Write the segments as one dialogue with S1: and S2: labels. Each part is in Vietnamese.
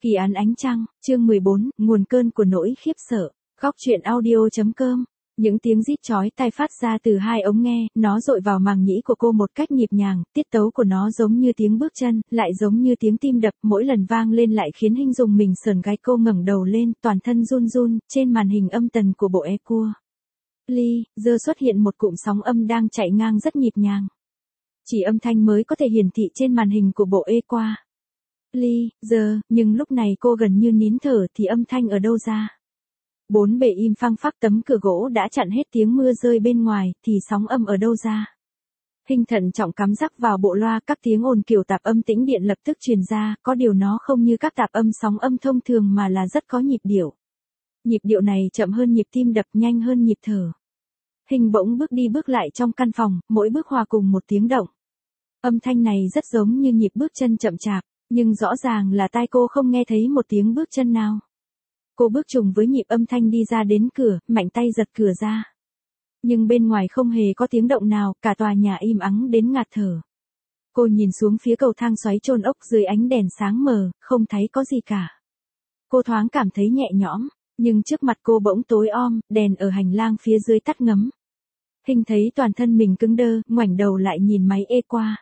S1: Kỳ án ánh trăng, chương 14, nguồn cơn của nỗi khiếp sợ. Góc truyện audio.com. Những tiếng rít chói tai phát ra từ hai ống nghe, nó dội vào màng nhĩ của cô một cách nhịp nhàng, tiết tấu của nó giống như tiếng bước chân, lại giống như tiếng tim đập, mỗi lần vang lên lại khiến Hinh dùng mình sờn gai. Cô ngẩng đầu lên, toàn thân run run, trên màn hình âm tần của bộ Equa giờ xuất hiện một cụm sóng âm đang chạy ngang rất nhịp nhàng. Chỉ âm thanh mới có thể hiển thị trên màn hình của bộ Equa giờ, nhưng lúc này cô gần như nín thở thì âm thanh ở đâu ra? Bốn bề im phăng phắc, tấm cửa gỗ đã chặn hết tiếng mưa rơi bên ngoài, thì sóng âm ở đâu ra? Hinh thận trọng cắm rắc vào bộ loa, các tiếng ồn kiểu tạp âm tĩnh điện lập tức truyền ra, có điều nó không như các tạp âm sóng âm thông thường mà là rất có nhịp điệu. Nhịp điệu này chậm hơn nhịp tim đập, nhanh hơn nhịp thở. Hinh bỗng bước đi bước lại trong căn phòng, mỗi bước hòa cùng một tiếng động. Âm thanh này rất giống như nhịp bước chân chậm chạp, nhưng rõ ràng là tai cô không nghe thấy một tiếng bước chân nào. Cô bước trùng với nhịp âm thanh đi ra đến cửa, mạnh tay giật cửa ra. Nhưng bên ngoài không hề có tiếng động nào, cả tòa nhà im ắng đến ngạt thở. Cô nhìn xuống phía cầu thang xoáy chôn ốc dưới ánh đèn sáng mờ, không thấy có gì cả. Cô thoáng cảm thấy nhẹ nhõm, nhưng trước mặt cô bỗng tối om, đèn ở hành lang phía dưới tắt ngấm. Hinh thấy toàn thân mình cứng đơ, ngoảnh đầu lại nhìn máy Equa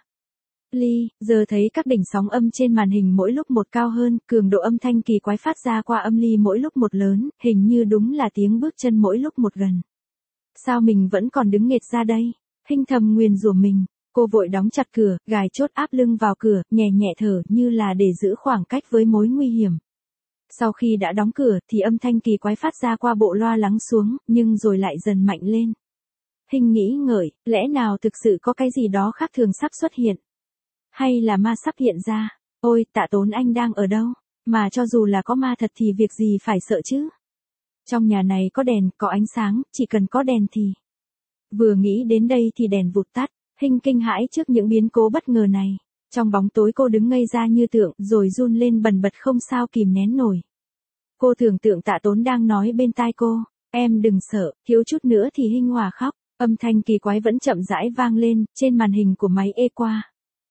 S1: giờ thấy các đỉnh sóng âm trên màn hình mỗi lúc một cao hơn, cường độ âm thanh kỳ quái phát ra qua âm ly mỗi lúc một lớn, hình như đúng là tiếng bước chân mỗi lúc một gần. Sao mình vẫn còn đứng nghệt ra đây? Hinh thầm nguyền rủa mình. Cô vội đóng chặt cửa, gài chốt áp lưng vào cửa, nhẹ nhẹ thở như là để giữ khoảng cách với mối nguy hiểm. Sau khi đã đóng cửa thì âm thanh kỳ quái phát ra qua bộ loa lắng xuống, nhưng rồi lại dần mạnh lên. Hinh nghĩ ngợi, lẽ nào thực sự có cái gì đó khác thường sắp xuất hiện? Hay là ma sắp hiện ra? Ôi, Tạ Tốn anh đang ở đâu? Mà cho dù là có ma thật thì việc gì phải sợ chứ? Trong nhà này có đèn, có ánh sáng, chỉ cần có đèn thì... Vừa nghĩ đến đây thì đèn vụt tắt, Hinh kinh hãi trước những biến cố bất ngờ này. Trong bóng tối cô đứng ngây ra như tượng, rồi run lên bần bật không sao kìm nén nổi. Cô tưởng tượng Tạ Tốn đang nói bên tai cô, em đừng sợ, thiếu chút nữa thì Hinh hòa khóc. Âm thanh kỳ quái vẫn chậm rãi vang lên, trên màn hình của máy Equa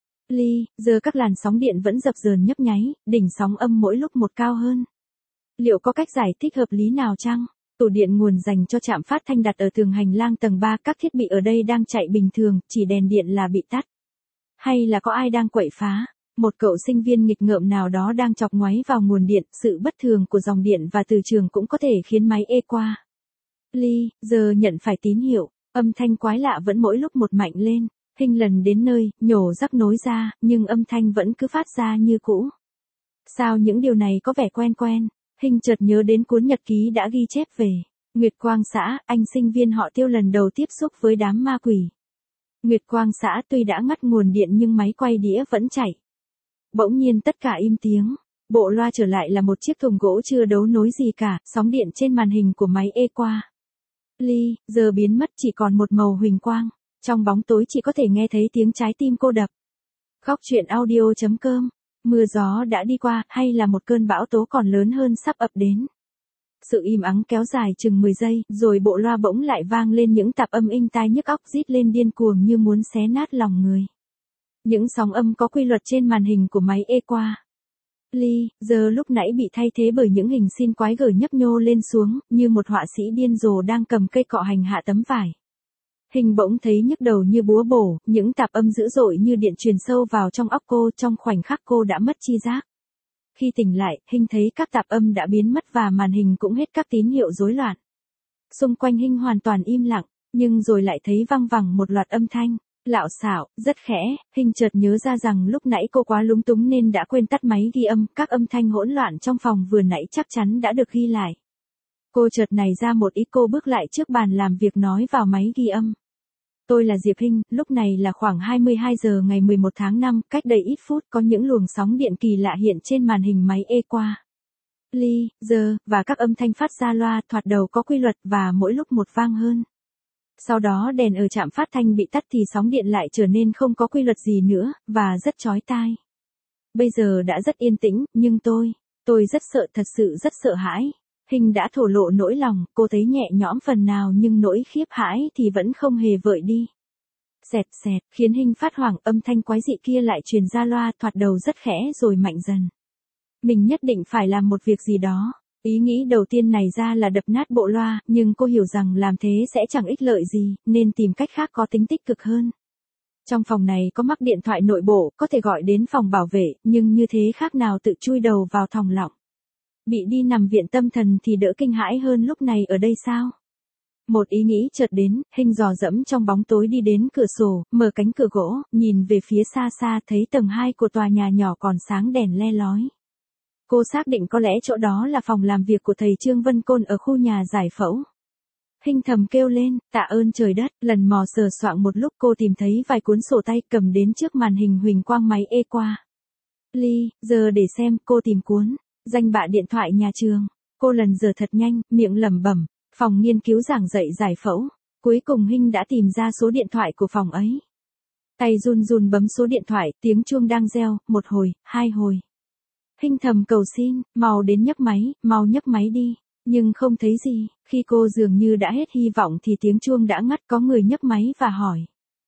S1: giờ các làn sóng điện vẫn dập dờn nhấp nháy, đỉnh sóng âm mỗi lúc một cao hơn. Liệu có cách giải thích hợp lý nào chăng? Tủ điện nguồn dành cho trạm phát thanh đặt ở tường hành lang tầng 3, các thiết bị ở đây đang chạy bình thường, chỉ đèn điện là bị tắt. Hay là có ai đang quậy phá? Một cậu sinh viên nghịch ngợm nào đó đang chọc ngoáy vào nguồn điện, sự bất thường của dòng điện và từ trường cũng có thể khiến máy Equa giờ nhận phải tín hiệu. Âm thanh quái lạ vẫn mỗi lúc một mạnh lên. Hinh lần đến nơi, nhổ rắc nối ra, nhưng âm thanh vẫn cứ phát ra như cũ. Sao những điều này có vẻ quen quen? Hinh chợt nhớ đến cuốn nhật ký đã ghi chép về Nguyệt Quang xã, anh sinh viên họ Tiêu lần đầu tiếp xúc với đám ma quỷ. Nguyệt Quang xã tuy đã ngắt nguồn điện nhưng máy quay đĩa vẫn chạy. Bỗng nhiên tất cả im tiếng. Bộ loa trở lại là một chiếc thùng gỗ chưa đấu nối gì cả, sóng điện trên màn hình của máy Equa giờ biến mất, chỉ còn một màu huỳnh quang. Trong bóng tối chỉ có thể nghe thấy tiếng trái tim cô đập. Góc truyện audio.com. Mưa gió đã đi qua, hay là một cơn bão tố còn lớn hơn sắp ập đến? Sự im ắng kéo dài chừng 10 giây, rồi bộ loa bỗng lại vang lên những tạp âm inh tai nhức óc, rít lên điên cuồng như muốn xé nát lòng người. Những sóng âm có quy luật trên màn hình của máy Equa giờ lúc nãy bị thay thế bởi những hình xin quái gở nhấp nhô lên xuống, như một họa sĩ điên rồ đang cầm cây cọ hành hạ tấm vải. Hinh bỗng thấy nhức đầu như búa bổ, những tạp âm dữ dội như điện truyền sâu vào trong óc cô, trong khoảnh khắc cô đã mất tri giác. Khi tỉnh lại, Hinh thấy các tạp âm đã biến mất và màn hình cũng hết các tín hiệu rối loạn. Xung quanh Hinh hoàn toàn im lặng, nhưng rồi lại thấy văng vẳng một loạt âm thanh, lạo xạo, rất khẽ. Hinh chợt nhớ ra rằng lúc nãy cô quá lúng túng nên đã quên tắt máy ghi âm, các âm thanh hỗn loạn trong phòng vừa nãy chắc chắn đã được ghi lại. Cô chợt nảy ra một ý, cô bước lại trước bàn làm việc nói vào máy ghi âm. Tôi là Diệp Hinh, lúc này là khoảng 22 giờ ngày 11 tháng 5, cách đây ít phút có những luồng sóng điện kỳ lạ hiện trên màn hình máy Equa giờ, và các âm thanh phát ra loa thoạt đầu có quy luật và mỗi lúc một vang hơn. Sau đó đèn ở trạm phát thanh bị tắt thì sóng điện lại trở nên không có quy luật gì nữa, và rất chói tai. Bây giờ đã rất yên tĩnh, nhưng tôi rất sợ, thật sự rất sợ hãi. Hinh đã thổ lộ nỗi lòng, cô thấy nhẹ nhõm phần nào nhưng nỗi khiếp hãi thì vẫn không hề vợi đi. Xẹt xẹt, khiến Hinh phát hoảng, âm thanh quái dị kia lại truyền ra loa, thoạt đầu rất khẽ rồi mạnh dần. Mình nhất định phải làm một việc gì đó. Ý nghĩ đầu tiên này ra là đập nát bộ loa, nhưng cô hiểu rằng làm thế sẽ chẳng ích lợi gì, nên tìm cách khác có tính tích cực hơn. Trong phòng này có mắc điện thoại nội bộ, có thể gọi đến phòng bảo vệ, nhưng như thế khác nào tự chui đầu vào thòng lọng. Bị đi nằm viện tâm thần thì đỡ kinh hãi hơn lúc này ở đây sao? Một ý nghĩ chợt đến, Hình dò dẫm trong bóng tối đi đến cửa sổ, mở cánh cửa gỗ, nhìn về phía xa xa thấy tầng 2 của tòa nhà nhỏ còn sáng đèn le lói. Cô xác định có lẽ chỗ đó là phòng làm việc của thầy Trương Vân Côn ở khu nhà giải phẫu. Hình thầm kêu lên, tạ ơn trời đất, lần mò sờ soạng một lúc cô tìm thấy vài cuốn sổ tay cầm đến trước màn hình huỳnh quang máy qua. Ly, giờ để xem, cô tìm cuốn, danh bạ điện thoại nhà trường. Cô lần giờ thật nhanh, miệng lẩm bẩm, phòng nghiên cứu giảng dạy giải phẫu. Cuối cùng Hình đã tìm ra số điện thoại của phòng ấy. Tay run run bấm số điện thoại, tiếng chuông đang reo, một hồi, hai hồi. Hình thầm cầu xin, mau đến nhấc máy, mau nhấc máy đi. Nhưng không thấy gì, khi cô dường như đã hết hy vọng thì tiếng chuông đã ngắt, có người nhấc máy và hỏi.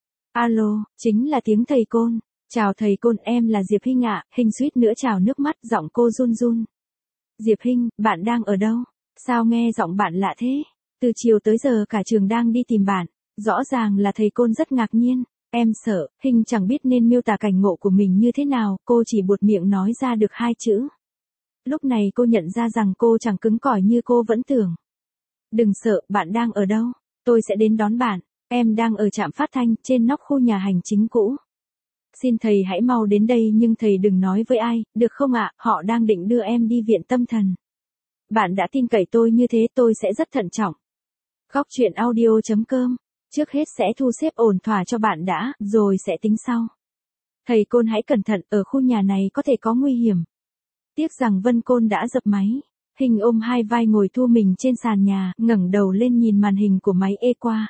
S1: Alo, chính là tiếng thầy Côn. Chào thầy Côn, em là Diệp Hình ạ. Hình suýt nữa trào nước mắt, giọng cô run run. Diệp Hình, bạn đang ở đâu? Sao nghe giọng bạn lạ thế? Từ chiều tới giờ cả trường đang đi tìm bạn. Rõ ràng là thầy Côn rất ngạc nhiên. Em sợ, Hình chẳng biết nên miêu tả cảnh ngộ của mình như thế nào, cô chỉ buột miệng nói ra được hai chữ. Lúc này cô nhận ra rằng cô chẳng cứng cỏi như cô vẫn tưởng. Đừng sợ, bạn đang ở đâu? Tôi sẽ đến đón bạn. Em đang ở trạm phát thanh, trên nóc khu nhà hành chính cũ. Xin thầy hãy mau đến đây nhưng thầy đừng nói với ai, được không ạ? Họ đang định đưa em đi viện tâm thần. Bạn đã tin cậy tôi như thế, tôi sẽ rất thận trọng. Góc truyện audio.com. Trước hết sẽ thu xếp ổn thỏa cho bạn đã, rồi sẽ tính sau. Thầy Côn hãy cẩn thận, ở khu nhà này có thể có nguy hiểm. Tiếc rằng Vân Côn đã dập máy. Hình ôm hai vai ngồi thu mình trên sàn nhà, ngẩng đầu lên nhìn màn hình của máy qua.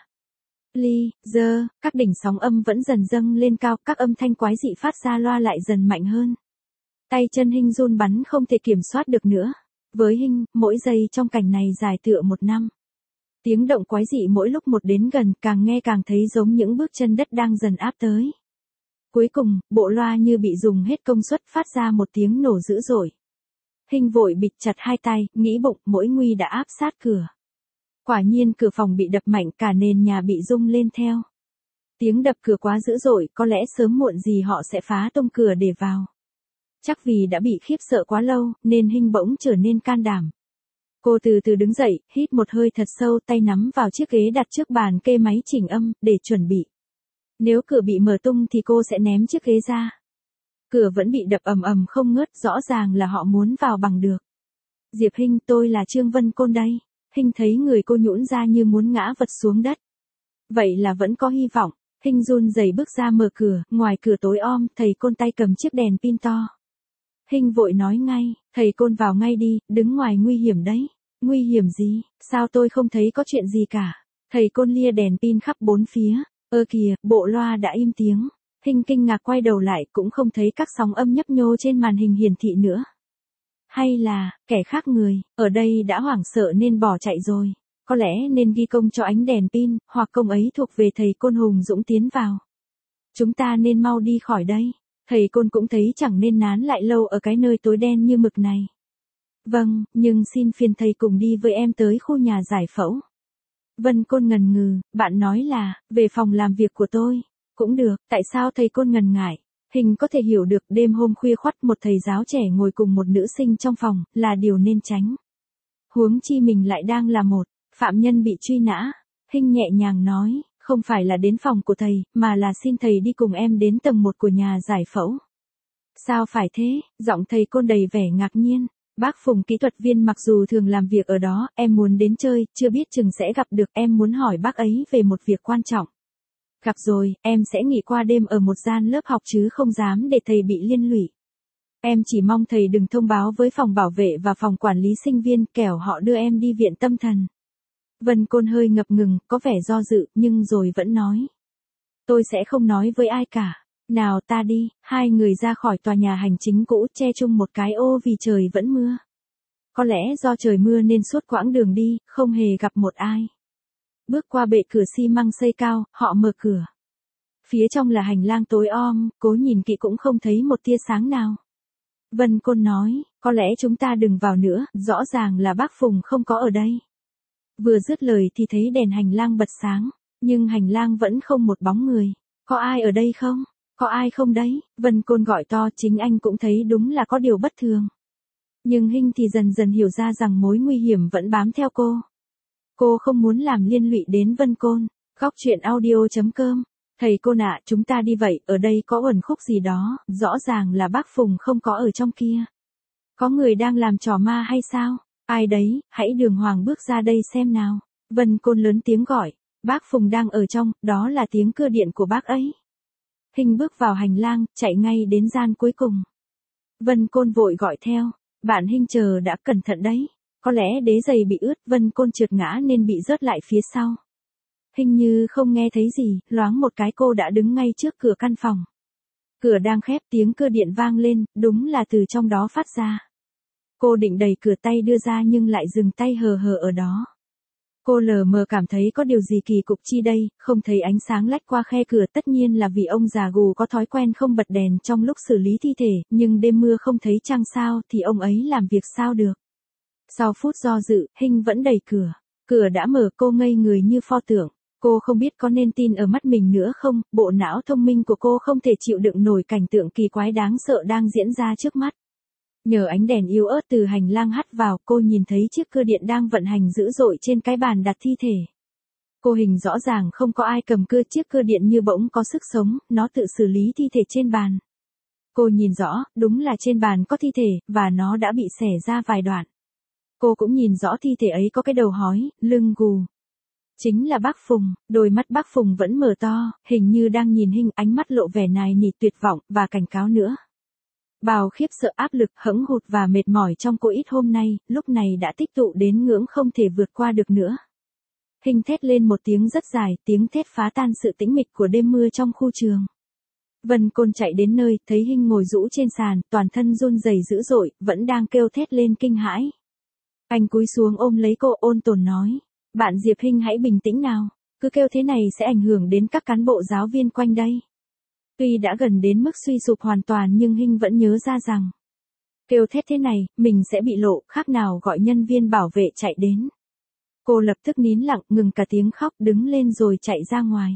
S1: Ly, giờ, các đỉnh sóng âm vẫn dần dâng lên cao, các âm thanh quái dị phát ra loa lại dần mạnh hơn. Tay chân Hình run bắn không thể kiểm soát được nữa. Với Hình, mỗi giây trong cảnh này dài tựa một năm. Tiếng động quái dị mỗi lúc một đến gần, càng nghe càng thấy giống những bước chân đất đang dần áp tới. Cuối cùng, bộ loa như bị dùng hết công suất phát ra một tiếng nổ dữ dội. Hình vội bịt chặt hai tay, nghĩ bụng mỗi nguy đã áp sát cửa. Quả nhiên cửa phòng bị đập mạnh, cả nền nhà bị rung lên theo. Tiếng đập cửa quá dữ dội, có lẽ sớm muộn gì họ sẽ phá tung cửa để vào. Chắc vì đã bị khiếp sợ quá lâu, nên Hình bỗng trở nên can đảm. Cô từ từ đứng dậy, hít một hơi thật sâu, tay nắm vào chiếc ghế đặt trước bàn kê máy chỉnh âm, để chuẩn bị. Nếu cửa bị mở tung thì cô sẽ ném chiếc ghế ra. Cửa vẫn bị đập ầm ầm không ngớt, rõ ràng là họ muốn vào bằng được. Diệp Hình, tôi là Trương Vân Côn đây. Hình thấy người cô nhũn ra như muốn ngã vật xuống đất. Vậy là vẫn có hy vọng. Hình run rẩy bước ra mở cửa, ngoài cửa tối om, thầy Côn tay cầm chiếc đèn pin to. Hình vội nói ngay, thầy Côn vào ngay đi, đứng ngoài nguy hiểm đấy. Nguy hiểm gì, sao tôi không thấy có chuyện gì cả. Thầy Côn lia đèn pin khắp bốn phía. Kìa, bộ loa đã im tiếng. Hình kinh ngạc quay đầu lại cũng không thấy các sóng âm nhấp nhô trên màn hình hiển thị nữa. Hay là, kẻ khác người, ở đây đã hoảng sợ nên bỏ chạy rồi. Có lẽ nên ghi công cho ánh đèn pin, hoặc công ấy thuộc về thầy Côn hùng dũng tiến vào. Chúng ta nên mau đi khỏi đây. Thầy Côn cũng thấy chẳng nên nán lại lâu ở cái nơi tối đen như mực này. Vâng, nhưng xin phiền thầy cùng đi với em tới khu nhà giải phẫu. Vân Côn ngần ngừ, bạn nói là, về phòng làm việc của tôi. Cũng được, tại sao thầy Côn ngần ngại? Hình có thể hiểu được đêm hôm khuya khoắt một thầy giáo trẻ ngồi cùng một nữ sinh trong phòng, là điều nên tránh. Huống chi mình lại đang là một phạm nhân bị truy nã. Hình nhẹ nhàng nói, không phải là đến phòng của thầy, mà là xin thầy đi cùng em đến tầng 1 của nhà giải phẫu. Sao phải thế? Giọng thầy Côn đầy vẻ ngạc nhiên. Bác Phùng kỹ thuật viên mặc dù thường làm việc ở đó, em muốn đến chơi, chưa biết chừng sẽ gặp được, em muốn hỏi bác ấy về một việc quan trọng. Gặp rồi, em sẽ nghỉ qua đêm ở một gian lớp học chứ không dám để thầy bị liên lụy. Em chỉ mong thầy đừng thông báo với phòng bảo vệ và phòng quản lý sinh viên, kẻo họ đưa em đi viện tâm thần. Vân Côn hơi ngập ngừng, có vẻ do dự, nhưng rồi vẫn nói. Tôi sẽ không nói với ai cả. Nào ta đi, hai người ra khỏi tòa nhà hành chính cũ, che chung một cái ô vì trời vẫn mưa. Có lẽ do trời mưa nên suốt quãng đường đi, không hề gặp một ai. Bước qua bệ cửa xi măng xây cao, họ mở cửa. Phía trong là hành lang tối om, cố nhìn kỹ cũng không thấy một tia sáng nào. Vân Côn nói, có lẽ chúng ta đừng vào nữa, rõ ràng là bác Phùng không có ở đây. Vừa dứt lời thì thấy đèn hành lang bật sáng, nhưng hành lang vẫn không một bóng người. Có ai ở đây không? Có ai không đấy? Vân Côn gọi to, chính anh cũng thấy đúng là có điều bất thường. Nhưng Hinh thì dần dần hiểu ra rằng mối nguy hiểm vẫn bám theo cô. Cô không muốn làm liên lụy đến Vân Côn. Góc truyện audio.com. Thầy Côn ạ, chúng ta đi vậy, ở đây có uẩn khúc gì đó, rõ ràng là bác Phùng không có ở trong kia. Có người đang làm trò ma hay sao? Ai đấy, hãy đường hoàng bước ra đây xem nào. Vân Côn lớn tiếng gọi, bác Phùng đang ở trong, đó là tiếng cưa điện của bác ấy. Hinh bước vào hành lang, chạy ngay đến gian cuối cùng. Vân Côn vội gọi theo, bạn Hinh chờ đã, cẩn thận đấy. Có lẽ đế giày bị ướt, Vân Côn trượt ngã nên bị rớt lại phía sau. Hình như không nghe thấy gì, loáng một cái cô đã đứng ngay trước cửa căn phòng. Cửa đang khép, tiếng cưa điện vang lên, đúng là từ trong đó phát ra. Cô định đẩy cửa tay đưa ra nhưng lại dừng tay hờ hờ ở đó. Cô lờ mờ cảm thấy có điều gì kỳ cục chi đây, không thấy ánh sáng lách qua khe cửa, tất nhiên là vì ông già gù có thói quen không bật đèn trong lúc xử lý thi thể, nhưng đêm mưa không thấy trăng sao thì ông ấy làm việc sao được. Sau phút do dự, Hinh vẫn đẩy cửa. Cửa đã mở, cô ngây người như pho tượng. Cô không biết có nên tin ở mắt mình nữa không, bộ não thông minh của cô không thể chịu đựng nổi cảnh tượng kỳ quái đáng sợ đang diễn ra trước mắt. Nhờ ánh đèn yếu ớt từ hành lang hắt vào, cô nhìn thấy chiếc cưa điện đang vận hành dữ dội trên cái bàn đặt thi thể. Cô hình rõ ràng không có ai cầm cưa, chiếc cưa điện như bỗng có sức sống, nó tự xử lý thi thể trên bàn. Cô nhìn rõ, đúng là trên bàn có thi thể, và nó đã bị xẻ ra vài đoạn. Cô cũng nhìn rõ thi thể ấy có cái đầu hói, lưng gù. Chính là bác Phùng, đôi mắt bác Phùng vẫn mở to, hình như đang nhìn Hinh, ánh mắt lộ vẻ nài nỉ tuyệt vọng, và cảnh cáo nữa. Bào khiếp sợ, áp lực, hẫng hụt và mệt mỏi trong cô ít hôm nay, lúc này đã tích tụ đến ngưỡng không thể vượt qua được nữa. Hinh thét lên một tiếng rất dài, tiếng thét phá tan sự tĩnh mịch của đêm mưa trong khu trường. Vân Côn chạy đến nơi, thấy Hinh ngồi rũ trên sàn, toàn thân run rẩy dữ dội, vẫn đang kêu thét lên kinh hãi. Anh cúi xuống ôm lấy cô, ôn tồn nói, bạn Diệp Hinh hãy bình tĩnh nào, cứ kêu thế này sẽ ảnh hưởng đến các cán bộ giáo viên quanh đây. Tuy đã gần đến mức suy sụp hoàn toàn nhưng Hinh vẫn nhớ ra rằng, kêu thét thế này, mình sẽ bị lộ, khác nào gọi nhân viên bảo vệ chạy đến. Cô lập tức nín lặng, ngừng cả tiếng khóc, đứng lên rồi chạy ra ngoài.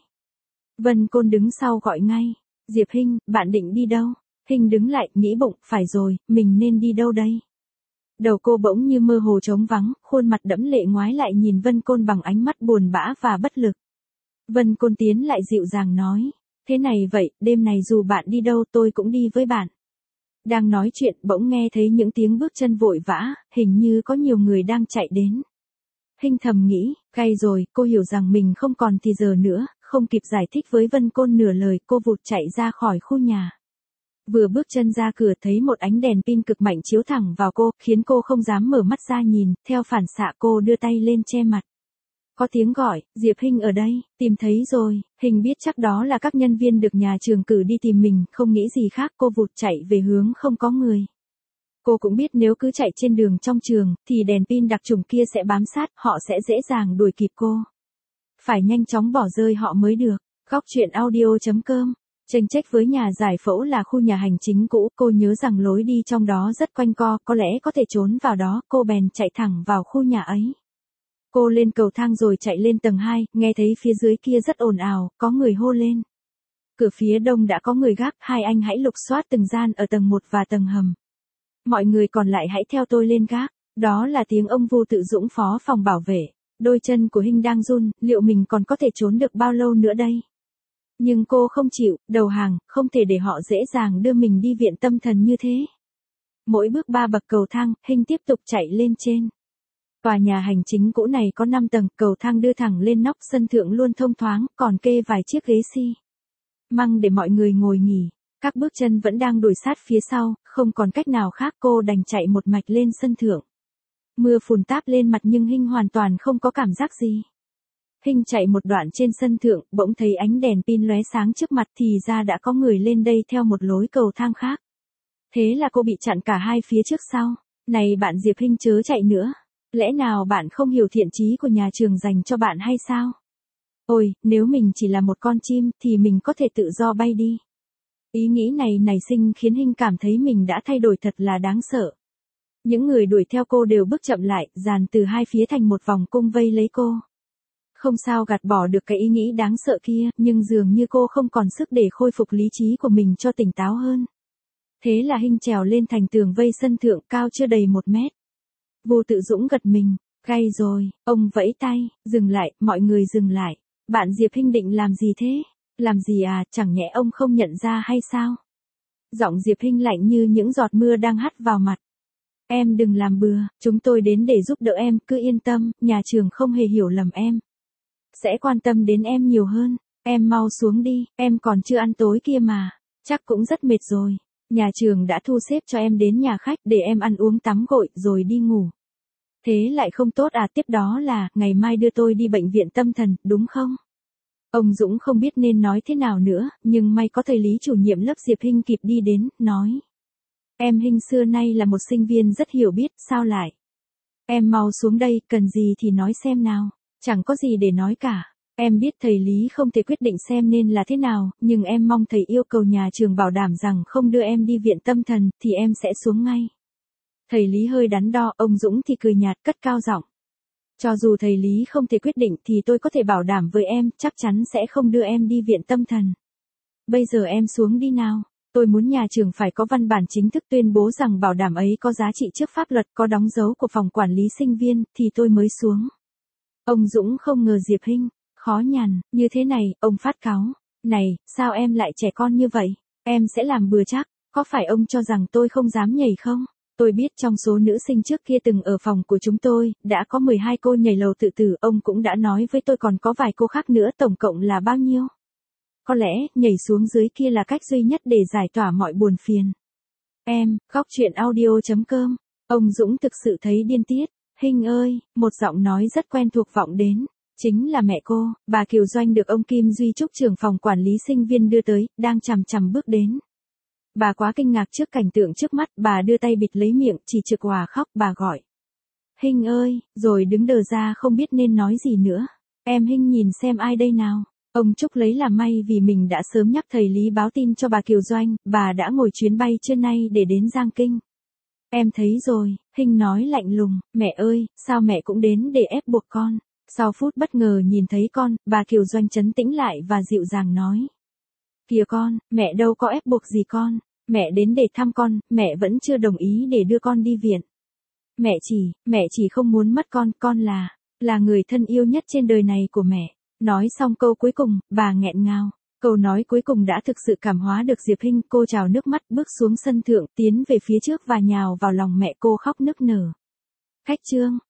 S1: Vân Côn đứng sau gọi ngay, Diệp Hinh, bạn định đi đâu? Hinh đứng lại, nghĩ bụng, phải rồi, mình nên đi đâu đây? Đầu cô bỗng như mơ hồ trống vắng, khuôn mặt đẫm lệ ngoái lại nhìn Vân Côn bằng ánh mắt buồn bã và bất lực. Vân Côn tiến lại dịu dàng nói, thế này vậy, đêm này dù bạn đi đâu tôi cũng đi với bạn. Đang nói chuyện, bỗng nghe thấy những tiếng bước chân vội vã, hình như có nhiều người đang chạy đến. Hinh thầm nghĩ, cay rồi, cô hiểu rằng mình không còn thì giờ nữa, không kịp giải thích với Vân Côn nửa lời, cô vụt chạy ra khỏi khu nhà. Vừa bước chân ra cửa thấy một ánh đèn pin cực mạnh chiếu thẳng vào cô, khiến cô không dám mở mắt ra nhìn, theo phản xạ cô đưa tay lên che mặt. Có tiếng gọi, Diệp Hinh ở đây, tìm thấy rồi, Hinh biết chắc đó là các nhân viên được nhà trường cử đi tìm mình, không nghĩ gì khác, cô vụt chạy về hướng không có người. Cô cũng biết nếu cứ chạy trên đường trong trường, thì đèn pin đặc trùng kia sẽ bám sát, họ sẽ dễ dàng đuổi kịp cô. Phải nhanh chóng bỏ rơi họ mới được. Góc truyện audio.com. Tranh trách với nhà giải phẫu là khu nhà hành chính cũ, cô nhớ rằng lối đi trong đó rất quanh co, có lẽ có thể trốn vào đó, cô bèn chạy thẳng vào khu nhà ấy. Cô lên cầu thang rồi chạy lên tầng 2, nghe thấy phía dưới kia rất ồn ào, có người hô lên. Cửa phía đông đã có người gác, hai anh hãy lục soát từng gian ở tầng 1 và tầng hầm. Mọi người còn lại hãy theo tôi lên gác. Đó là tiếng ông Vu Tự Dũng, phó phòng bảo vệ. Đôi chân của Hinh đang run, liệu mình còn có thể trốn được bao lâu nữa đây? Nhưng cô không chịu, đầu hàng, không thể để họ dễ dàng đưa mình đi viện tâm thần như thế. Mỗi bước 3 bậc cầu thang, Hinh tiếp tục chạy lên trên. Tòa nhà hành chính cũ này có 5 tầng, cầu thang đưa thẳng lên nóc, sân thượng luôn thông thoáng, còn kê vài chiếc ghế xi măng để mọi người ngồi nghỉ. Các bước chân vẫn đang đuổi sát phía sau, không còn cách nào khác, cô đành chạy một mạch lên sân thượng. Mưa phùn táp lên mặt nhưng Hinh hoàn toàn không có cảm giác gì. Hinh chạy một đoạn trên sân thượng, bỗng thấy ánh đèn pin lóe sáng trước mặt, thì ra đã có người lên đây theo một lối cầu thang khác. Thế là cô bị chặn cả hai phía trước sau. Này bạn Diệp Hinh, chớ chạy nữa. Lẽ nào bạn không hiểu thiện chí của nhà trường dành cho bạn hay sao? Ôi, nếu mình chỉ là một con chim thì mình có thể tự do bay đi. Ý nghĩ này nảy sinh khiến Hinh cảm thấy mình đã thay đổi thật là đáng sợ. Những người đuổi theo cô đều bước chậm lại, dàn từ hai phía thành một vòng cung vây lấy cô. Không sao gạt bỏ được cái ý nghĩ đáng sợ kia, nhưng dường như cô không còn sức để khôi phục lý trí của mình cho tỉnh táo hơn. Thế là Hinh trèo lên thành tường vây sân thượng cao chưa đầy 1 mét. Vô Tự Dũng gật mình, gay rồi, ông vẫy tay, dừng lại, mọi người dừng lại. Bạn Diệp Hinh định làm gì thế? Làm gì à, chẳng nhẽ ông không nhận ra hay sao? Giọng Diệp Hinh lạnh như những giọt mưa đang hắt vào mặt. Em đừng làm bừa, chúng tôi đến để giúp đỡ em, cứ yên tâm, nhà trường không hề hiểu lầm em. Sẽ quan tâm đến em nhiều hơn, em mau xuống đi, em còn chưa ăn tối kia mà, chắc cũng rất mệt rồi. Nhà trường đã thu xếp cho em đến nhà khách để em ăn uống tắm gội rồi đi ngủ. Thế lại không tốt à, tiếp đó là, ngày mai đưa tôi đi bệnh viện tâm thần, đúng không? Ông Dũng không biết nên nói thế nào nữa, nhưng may có thầy Lý chủ nhiệm lớp Diệp Hinh kịp đi đến, nói. Em Hinh xưa nay là một sinh viên rất hiểu biết, sao lại? Em mau xuống đây, cần gì thì nói xem nào, chẳng có gì để nói cả. Em biết thầy Lý không thể quyết định xem nên là thế nào, nhưng em mong thầy yêu cầu nhà trường bảo đảm rằng không đưa em đi viện tâm thần, thì em sẽ xuống ngay. Thầy Lý hơi đắn đo, ông Dũng thì cười nhạt cất cao giọng. Cho dù thầy Lý không thể quyết định thì tôi có thể bảo đảm với em, chắc chắn sẽ không đưa em đi viện tâm thần. Bây giờ em xuống đi nào, tôi muốn nhà trường phải có văn bản chính thức tuyên bố rằng bảo đảm ấy có giá trị trước pháp luật, có đóng dấu của phòng quản lý sinh viên, thì tôi mới xuống. Ông Dũng không ngờ Diệp Hinh khó nhằn như thế này, ông phát cáu. Này, sao em lại trẻ con như vậy? Em sẽ làm bừa chắc, có phải ông cho rằng tôi không dám nhảy không? Tôi biết trong số nữ sinh trước kia từng ở phòng của chúng tôi, đã có 12 cô nhảy lầu tự tử, ông cũng đã nói với tôi còn có vài cô khác nữa, tổng cộng là bao nhiêu? Có lẽ, nhảy xuống dưới kia là cách duy nhất để giải tỏa mọi buồn phiền. Em, Góc Chuyện Audio.com. Ông Dũng thực sự thấy điên tiết. Hinh ơi, một giọng nói rất quen thuộc vọng đến. Chính là mẹ cô, bà Kiều Doanh được ông Kim Duy Trúc trưởng phòng quản lý sinh viên đưa tới, đang chằm chằm bước đến. Bà quá kinh ngạc trước cảnh tượng trước mắt, bà đưa tay bịt lấy miệng, chỉ trực hòa khóc, bà gọi. Hinh ơi, rồi đứng đờ ra không biết nên nói gì nữa. Em Hinh nhìn xem ai đây nào. Ông Trúc lấy làm may vì mình đã sớm nhắc thầy Lý báo tin cho bà Kiều Doanh, bà đã ngồi chuyến bay trưa nay để đến Giang Kinh. Em thấy rồi, Hinh nói lạnh lùng, mẹ ơi, sao mẹ cũng đến để ép buộc con. Sau phút bất ngờ nhìn thấy con, bà Kiều Doanh trấn tĩnh lại và dịu dàng nói. Kìa con, mẹ đâu có ép buộc gì con, mẹ đến để thăm con, mẹ vẫn chưa đồng ý để đưa con đi viện. Mẹ chỉ không muốn mất con là người thân yêu nhất trên đời này của mẹ. Nói xong câu cuối cùng, bà nghẹn ngào. Câu nói cuối cùng đã thực sự cảm hóa được Diệp Hinh, cô trào nước mắt bước xuống sân thượng, tiến về phía trước và nhào vào lòng mẹ, cô khóc nức nở. Khách trương.